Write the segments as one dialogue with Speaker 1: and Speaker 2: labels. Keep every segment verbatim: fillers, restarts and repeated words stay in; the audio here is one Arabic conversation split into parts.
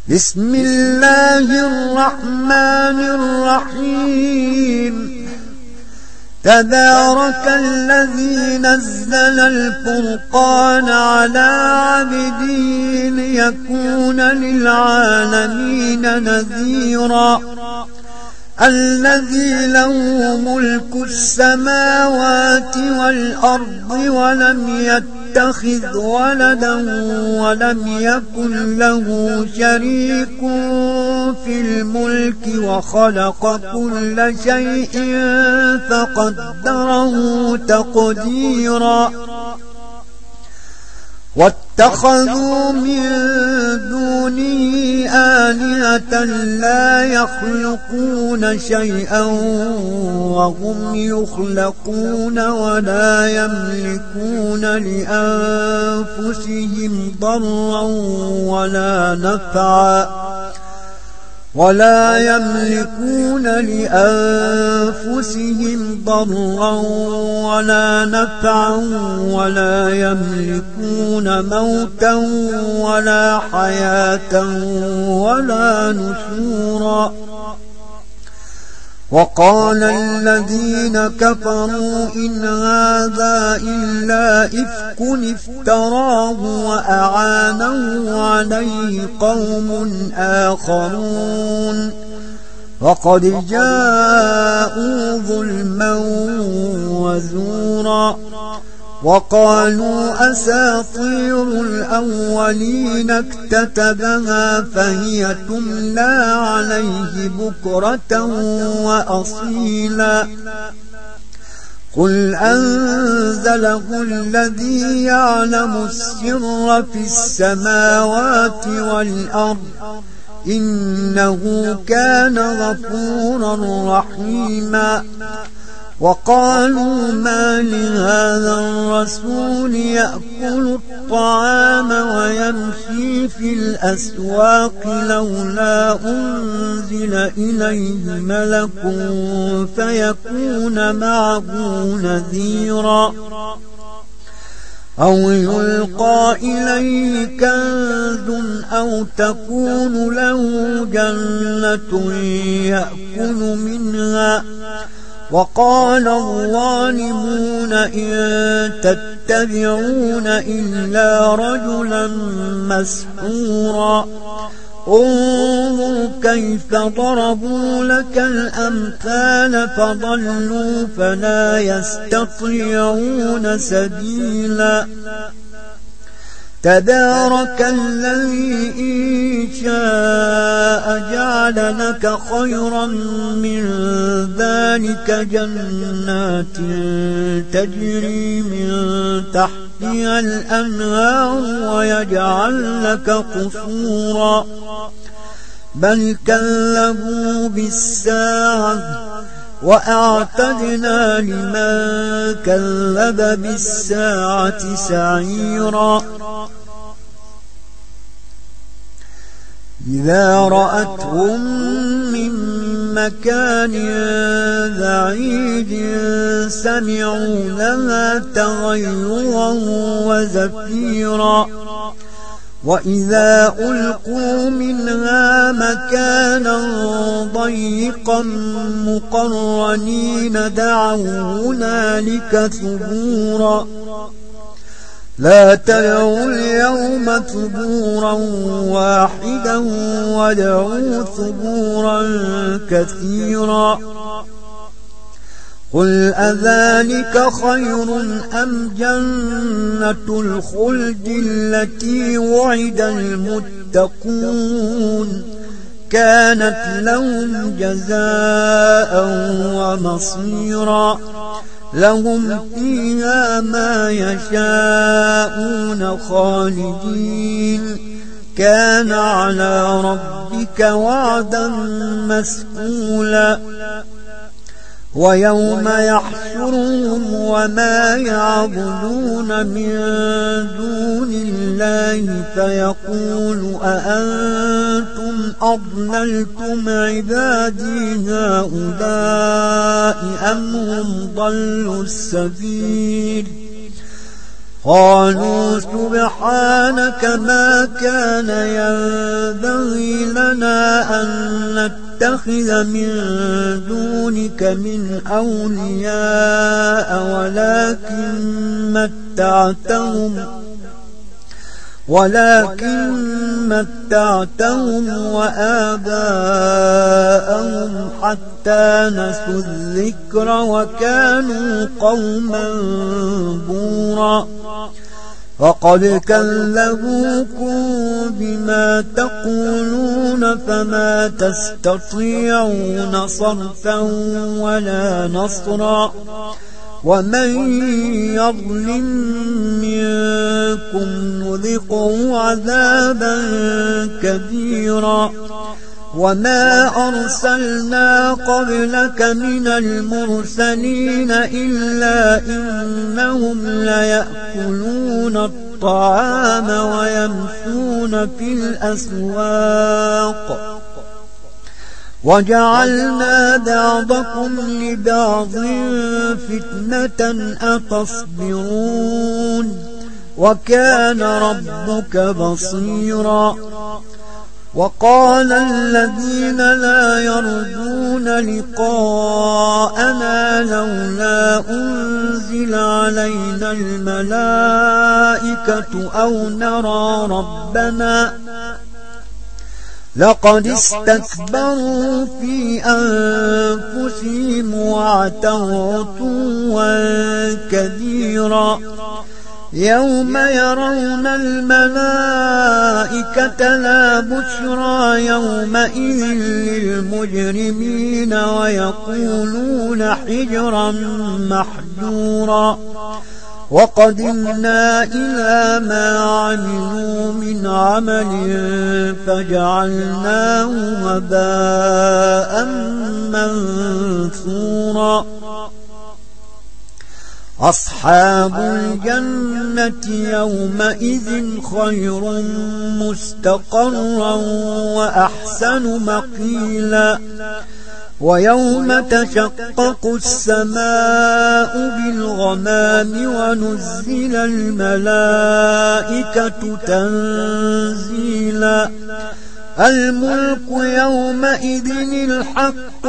Speaker 1: بسم الله الرحمن الرحيم تبارك الذي نزل الفرقان على عبده ليكون للعالمين نذيرا الذي له ملك السماوات والأرض ولم يتخذ ولدا ولم يكن له شريك في الملك وخلق كل شيء فقدره تقديرا واتخذوا من دونه آلهة لا يخلقون شيئا وهم يخلقون ولا يملكون لأنفسهم ضرا ولا نفعا ولا يملكون لأنفسهم ضرا ولا نفعا ولا يملكون موتا ولا حياة ولا نشورا وقال الذين كفروا إن هذا إلا إفك افتراه وأعانه عليه قوم آخرون وقد جاءوا ظلما وزورا وقالوا أساطير الأولين اكتتبها فهي تملى عليه بكرة وأصيلا قل أنزله الذي يعلم السر في السماوات والأرض إنه كان غفورا رحيما وقالوا ما لهذا الرسول يأكل الطعام ويمشي في الأسواق لولا أنزل إليه ملك فيكون معه نذيرا أو يلقى إليه كنز أو تكون له جنة يأكل منها وقال الظالمون إن تتبعون إلا رجلا مسحورا انظر كيف ضربوا لك الأمثال فضلوا فلا يستطيعون سبيلا تبارك الذي إن شاء جعل لك خيرا من ذلك جنات تجري من تحتها الأنهار ويجعل لك قصورا بل كذبوا بالساعة وأعتدنا لمن كذب بالساعة سعيرا إذا رأتهم من مكان بعيد سمعوا لها تغيرا وزفيرا وإذا ألقوا منها مكانا ضيقا مقرنين دعوا هنالك ثبورا لا تدعوا اليوم ثبورا واحدا وادعوا ثبورا كثيرا قل أذلك خير أم جنة الخلد التي وعد المتقون كانت لهم جزاء ومصيرا لهم فيها ما يشاءون خالدين كان على ربك وعدا مسئولا ويوم يحشرهم وما يعبدون من دون الله فيقول أأنتم أضللتم عبادي هؤلاء أم هم ضلوا السبيل قالوا سبحانك ما كان ينبغي أن نتخذ من دونك من أولياء ولكن متعتهم ولكن متعتهم وآباءهم حتى نسوا الذكر وكانوا قوما بورا وقد كذبوكم بما تقولون فما تستطيعون صرفا ولا نصرا ومن يظلم منكم نذقه عذابا كبيرا وما أرسلنا قبلك من المرسلين إلا إنهم ليأكلون الطعام ويمشون في الأسواق وجعلنا بعضكم لبعض فتنة أتصبرون وكان ربك بصيرا وقال الذين لا يرجون لقاءنا لولا أنزل علينا الملائكة أو نرى ربنا لقد استكبروا في أنفسهم وعتوا عتوا كبيرا يوم يرون الملائكة لا بشرى يومئذ للمجرمين ويقولون حجرا محجورا وقدمنا إلى ما عملوا من عمل فجعلناه هباء منثورا أصحاب الجنة يومئذ خير مستقرا وأحسن مقيلا ويوم تشقق السماء بالغمام ونزل الملائكة تنزيلا الملك يومئذ الحق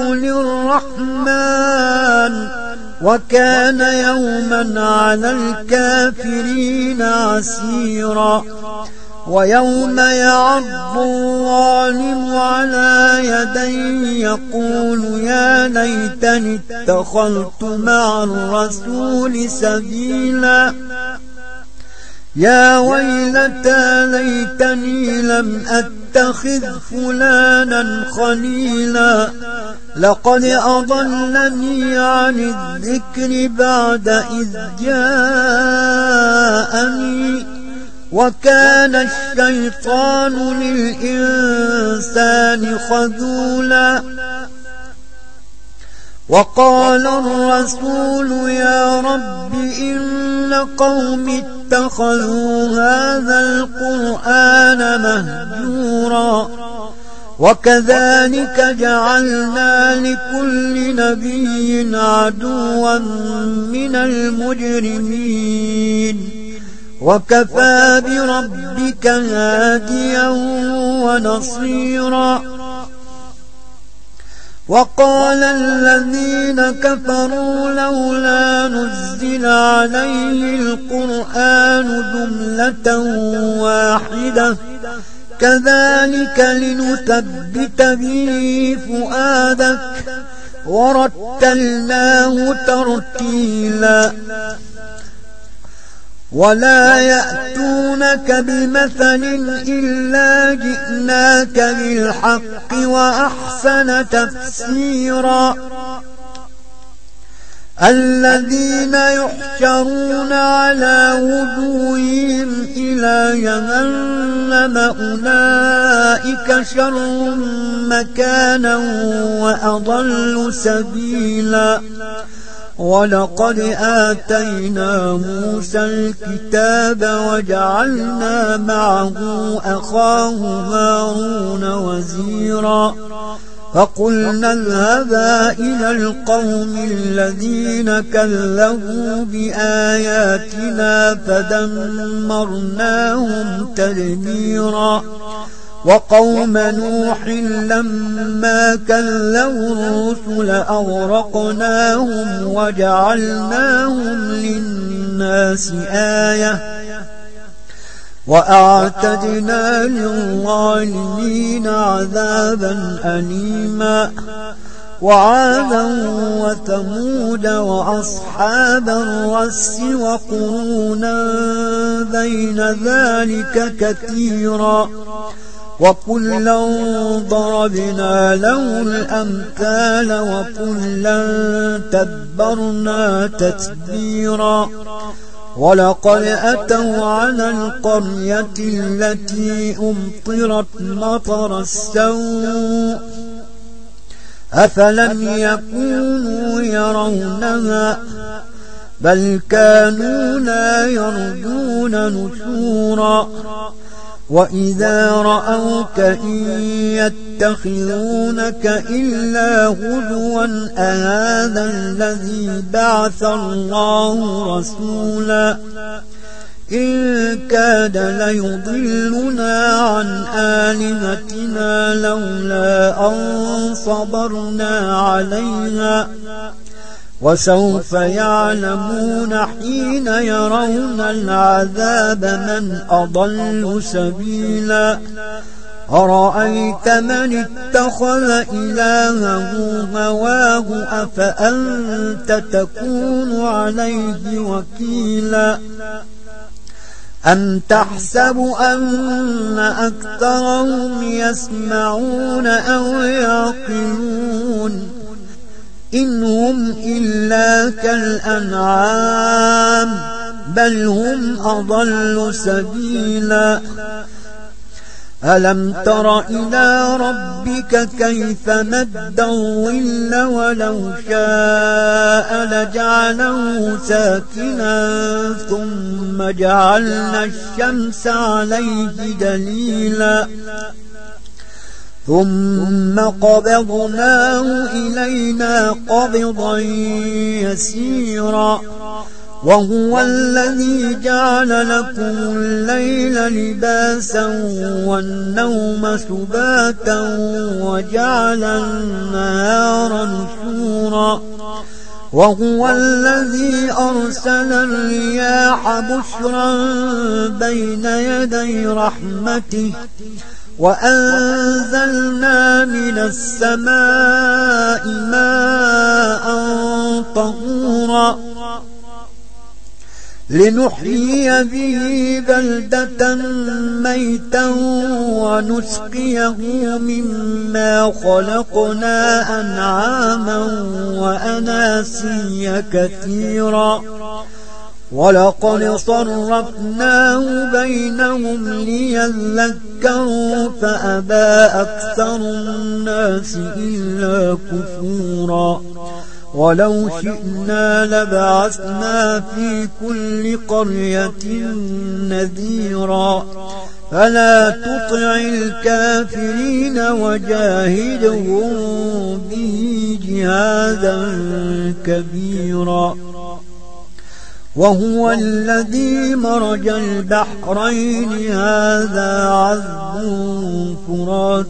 Speaker 1: للرحمن وكان يوما على الكافرين عسيرا ويوم يعض الظالم على يديه يقول يا ليتني اتخذت مع الرسول سبيلا يا ويلتى ليتني لم أتخذ فلانا خليلا لقد أضلني عن الذكر بعد إذ جاءني وكان الشيطان للإنسان خذولا وقال الرسول يا رب إن قوم اتخذوا هذا القرآن مهجورا وكذلك جعلنا لكل نبي عدوا من المجرمين وكفى بربك هاديا ونصيرا وقال الذين كفروا لولا نزل عليه القرآن جملة واحدة كذلك لنثبت به فؤادك ورتلناه ترتيلا ولا يأتونك بمثل إلا جئناك بالحق وأحسن تفسيرا الذين يحشرون على وجوههم إلى جهنم أولئك شر مكانا وأضل سبيلا ولقد آتينا موسى الكتاب وجعلنا معه أخاه هارون وزيرا فقلنا اذهبا إلى القوم الذين كذبوا بآياتنا فدمرناهم تدميرا وقوم نوح لما كذبوا الرسل أغرقناهم وجعلناهم للناس آية وأعتدنا للظالمين عذابا أليما وعادا وثمود وأصحاب الرس وقرونا بين ذلك كثيرا وكلا ضربنا له الأمثال وكلا تبرنا تتبيرا ولقد أتوا على القرية التي أمطرت مطر السوء أفلم يكونوا يرونها بل كانوا لا يرجون نشورا وإذا رأوك إن يتخذونك إلا هزوا أهذا الذي بعث الله رسولا إن كاد ليضلنا عن آلهتنا لولا أن صبرنا عليها وسوف يعلمون حين يرون العذاب من أضل سبيلا أرأيت من اتخذ إلهه هواه أفأنت تكون عليه وكيلا أم تحسب أن أكثرهم يسمعون أو يعقلون إن هم إلا كالأنعام بل هم أضل سبيلا ألم تر إلى ربك كيف مد الظل ولو شاء لجعله ساكنا ثم جعلنا الشمس عليه دليلا ثم قبضناه إلينا قبضا يسيرا وهو الذي جعل لكم الليل لباسا والنوم سباتا وجعل النهار نشورا وهو الذي أرسل الرياح بشرا بين يدي رحمته وأنزلنا من السماء ماء طهورا لنحيي به بلدة ميتا ونسقيه مما خلقنا أنعاما وأناسيا كثيرا ولقد صرفناه بينهم ليذكروا فأبى أكثر الناس إلا كفورا ولو شئنا لبعثنا في كل قرية نذيرا فلا تطع الكافرين وجاهدهم به جهادا كبيرا وهو الذي مرج البحرين هذا عذب فرات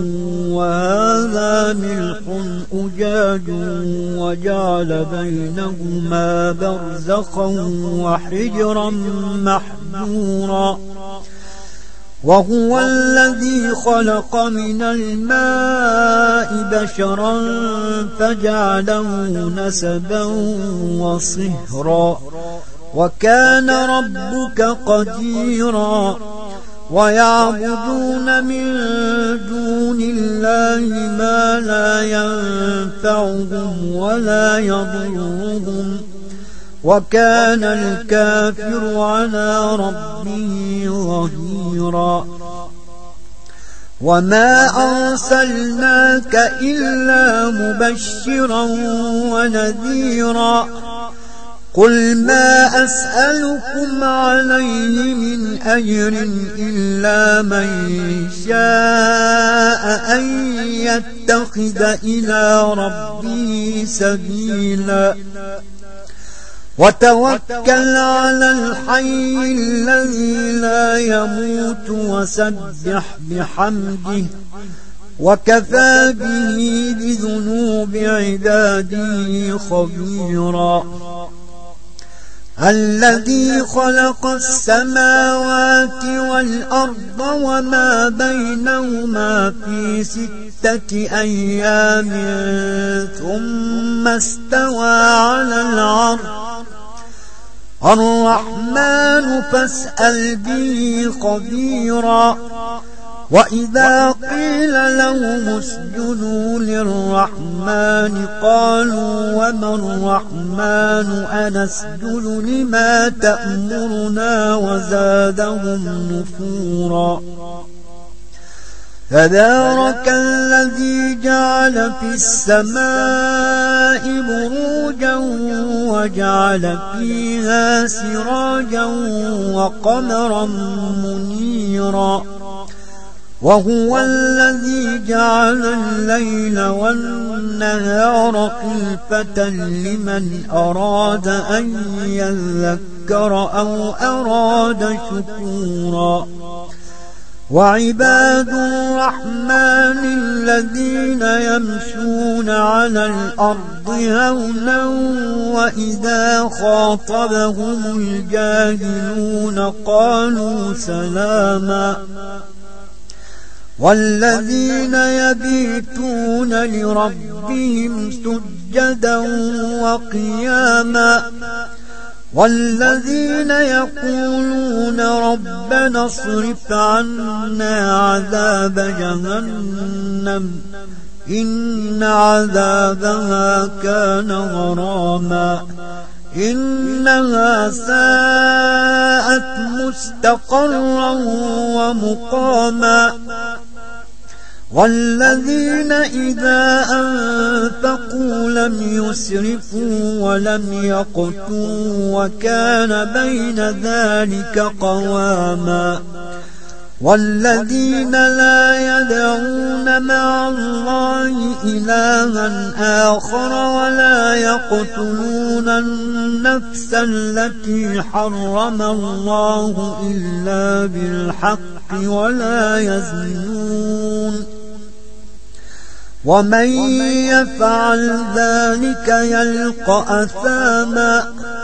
Speaker 1: وهذا ملح أجاج وجعل بينهما برزخا وحجرا محجورا وهو الذي خلق من الماء بشرا فجعله نسبا وصهرا وكان ربك قديرا ويعبدون من دون الله ما لا ينفعهم ولا يضرهم وكان الكافر على ربه ظهيرا وما أرسلناك إلا مبشرا ونذيرا قل ما أسألكم عليه من أجر إلا من شاء أن يتخذ إلى ربه سبيلا وتوكل على الحي الذي لا يموت وسبح بحمده وكفى به بذنوب عباده خبيرا. الذي خلق السماوات والأرض وما بينهما في ستة أيام ثم استوى على العرش الرحمن فاسأل به خبيرا. وإذا قيل لهم اسجدوا للرحمن قالوا وما الرحمن أنسجد لما تأمرنا وزادهم نفورا. تبارك الذي جعل في السماء بروجا وجعل فيها سراجا وقمرا منيرا. وهو الذي جعل الليل والنهار خلفة لمن أراد أن يذكر أو أراد شكورا. وعباد الرحمن الذين يمشون على الأرض هونا وإذا خاطبهم الجاهلون قالوا سلاما. والذين يبيتون لربهم سجدا وقياما. والذين يقولون ربنا اصرف عنا عذاب جهنم إن عذابها كان غراما إنها ساءت مستقرا ومقاما. والذين إذا أنفقوا لم يسرفوا ولم يقتروا وكان بين ذلك قواما. والذين لا يدعون مع الله إلها آخر ولا يقتلون النفس التي حرم الله إلا بالحق ولا يزنون. ومن يفعل ذلك يلقى أثاما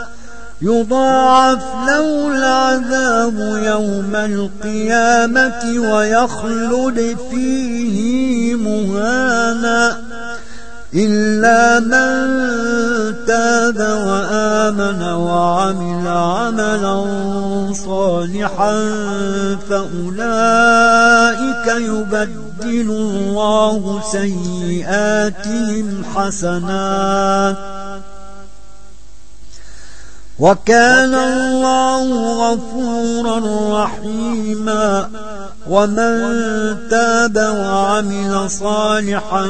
Speaker 1: يضاعف له العذاب يوم القيامة ويخلد فيه مهانا إلا من تاب وآمن وعمل عملا صالحا فأولئك يبدل الله سيئاتهم حسنات وكان الله غفورا رحيما. ومن تاب وعمل صالحا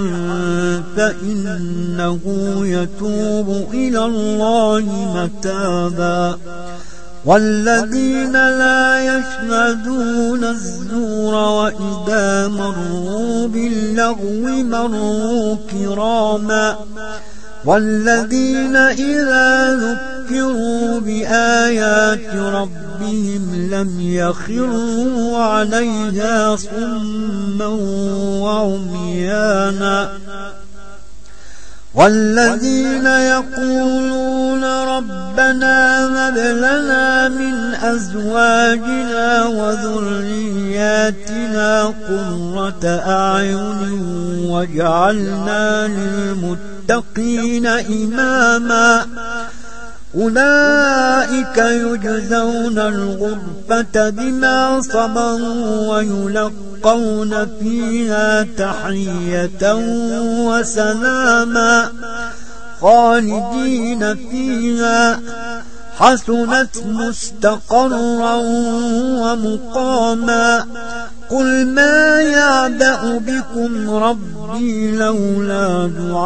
Speaker 1: فإنه يتوب إلى الله متابا. والذين لا يشهدون الزور وإذا مروا باللغو مروا كراما. والذين إذا ذكروا بآيات ربهم لم يخروا عليها صما وعميانا. والذين يقولون ربنا هب لنا من أزواجنا وذرياتنا قرة أعين واجعلنا للمتقين إماما. أولئك يجزون الغرفة بما صبروا ويلقون فيها تحية وسلاما خالدين فيها حسنت مستقرا ومقاما. قل ما يعبأ بكم ربي لولا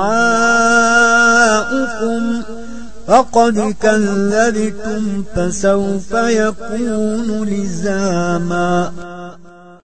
Speaker 1: دعاؤكم فقد كذبتم فسوف يكون لزاما.